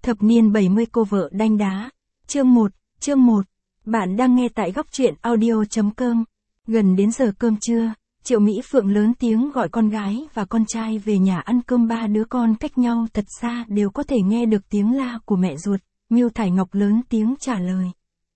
Thập niên 70 cô vợ đanh đá. Chương 1. Bạn đang nghe tại góc truyện audio.com. Gần đến giờ cơm trưa, Triệu Mỹ Phượng lớn tiếng gọi con gái và con trai về nhà ăn cơm. Ba đứa con cách nhau thật xa đều có thể nghe được tiếng la của mẹ ruột. Miêu Thải Ngọc lớn tiếng trả lời.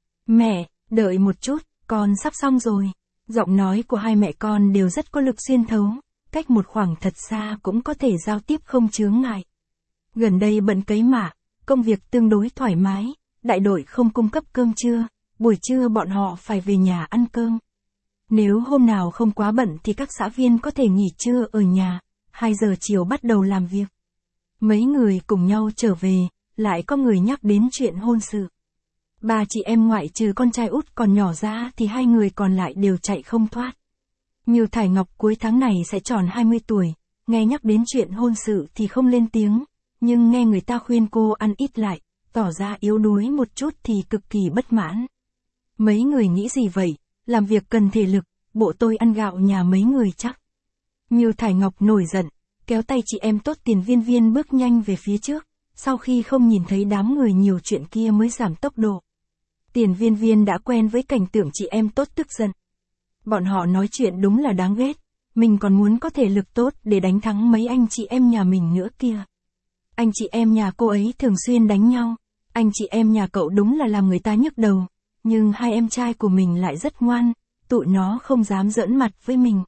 Mẹ, đợi một chút, con sắp xong rồi. Giọng nói của hai mẹ con đều rất có lực xuyên thấu, cách một khoảng thật xa cũng có thể giao tiếp không chướng ngại. Gần đây bận cấy mạ, công việc tương đối thoải mái, đại đội không cung cấp cơm trưa, buổi trưa bọn họ phải về nhà ăn cơm. Nếu hôm nào không quá bận thì các xã viên có thể nghỉ trưa ở nhà, 2 giờ chiều bắt đầu làm việc. Mấy người cùng nhau trở về, lại có người nhắc đến chuyện hôn sự. Ba chị em ngoại trừ con trai út còn nhỏ ra thì 2 người còn lại đều chạy không thoát. Miêu Thải Ngọc cuối tháng này sẽ tròn 20 tuổi, nghe nhắc đến chuyện hôn sự thì không lên tiếng, nhưng nghe người ta khuyên cô ăn ít lại, tỏ ra yếu đuối một chút thì cực kỳ bất mãn. Mấy người nghĩ gì vậy, làm việc cần thể lực, bộ tôi ăn gạo nhà mấy người chắc. Miêu Thải Ngọc nổi giận, kéo tay chị em tốt Tiền Viên Viên bước nhanh về phía trước, sau khi không nhìn thấy đám người nhiều chuyện kia mới giảm tốc độ. Tiền Viên Viên đã quen với cảnh tượng chị em tốt tức giận. Bọn họ nói chuyện đúng là đáng ghét, mình còn muốn có thể lực tốt để đánh thắng mấy anh chị em nhà mình nữa kia. Anh chị em nhà cô ấy thường xuyên đánh nhau, anh chị em nhà cậu đúng là làm người ta nhức đầu, nhưng 2 em trai của mình lại rất ngoan, tụi nó không dám giỡn mặt với mình.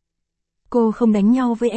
Cô không đánh nhau với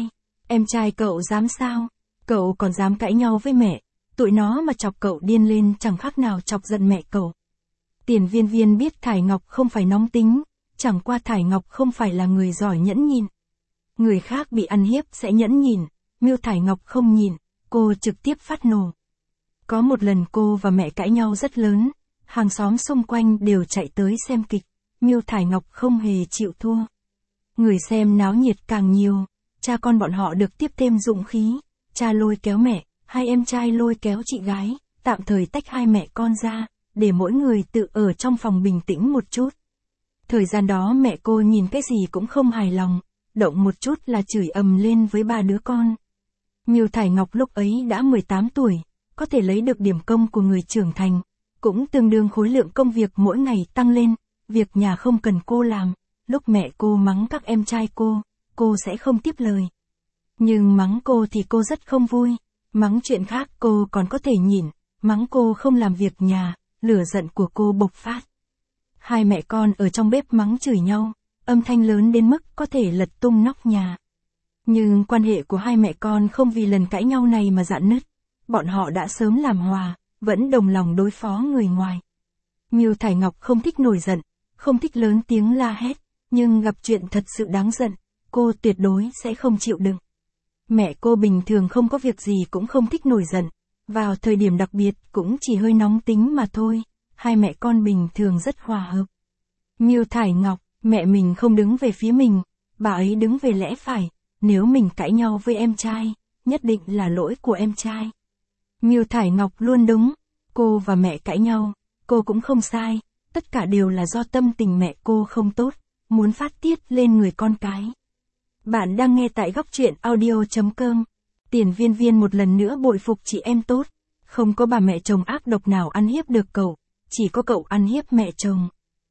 em trai cậu dám sao, cậu còn dám cãi nhau với mẹ, tụi nó mà chọc cậu điên lên chẳng khác nào chọc giận mẹ cậu. Tiền Viên Viên biết Thải Ngọc không phải nóng tính, chẳng qua Thải Ngọc không phải là người giỏi nhẫn nhịn. Người khác bị ăn hiếp sẽ nhẫn nhịn, Miêu Thải Ngọc không nhịn, cô trực tiếp phát nổ. Có một lần cô và mẹ cãi nhau rất lớn, hàng xóm xung quanh đều chạy tới xem kịch, Miêu Thải Ngọc không hề chịu thua. Người xem náo nhiệt càng nhiều, cha con bọn họ được tiếp thêm dũng khí, cha lôi kéo mẹ, 2 em trai lôi kéo chị gái, tạm thời tách 2 mẹ con ra, để mỗi người tự ở trong phòng bình tĩnh một chút. Thời gian đó mẹ cô nhìn cái gì cũng không hài lòng, động một chút là chửi ầm lên với 3 đứa con. Miêu Thải Ngọc lúc ấy đã 18 tuổi, có thể lấy được điểm công của người trưởng thành, cũng tương đương khối lượng công việc mỗi ngày tăng lên, việc nhà không cần cô làm, lúc mẹ cô mắng các em trai cô sẽ không tiếp lời. Nhưng mắng cô thì cô rất không vui, mắng chuyện khác cô còn có thể nhịn, mắng cô không làm việc nhà, lửa giận của cô bộc phát. 2 mẹ con ở trong bếp mắng chửi nhau, âm thanh lớn đến mức có thể lật tung nóc nhà. Nhưng quan hệ của 2 mẹ con không vì lần cãi nhau này mà rạn nứt, bọn họ đã sớm làm hòa, vẫn đồng lòng đối phó người ngoài. Miêu Thải Ngọc không thích nổi giận, không thích lớn tiếng la hét, nhưng gặp chuyện thật sự đáng giận, cô tuyệt đối sẽ không chịu đựng. Mẹ cô bình thường không có việc gì cũng không thích nổi giận, vào thời điểm đặc biệt cũng chỉ hơi nóng tính mà thôi, 2 mẹ con bình thường rất hòa hợp. Miêu Thải Ngọc, mẹ mình không đứng về phía mình, bà ấy đứng về lẽ phải, nếu mình cãi nhau với em trai, nhất định là lỗi của em trai. Miêu Thải Ngọc luôn đúng, cô và mẹ cãi nhau, cô cũng không sai, tất cả đều là do tâm tình mẹ cô không tốt, muốn phát tiết lên người con cái. Bạn đang nghe tại góc truyện audio.com. Tiền Viên Viên một lần nữa bội phục chị em tốt, không có bà mẹ chồng ác độc nào ăn hiếp được cậu, chỉ có cậu ăn hiếp mẹ chồng.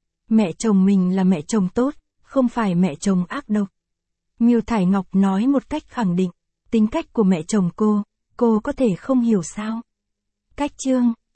Mẹ chồng mình là mẹ chồng tốt, không phải mẹ chồng ác độc. Miêu Thải Ngọc nói một cách khẳng định, tính cách của mẹ chồng cô có thể không hiểu sao. Cách chương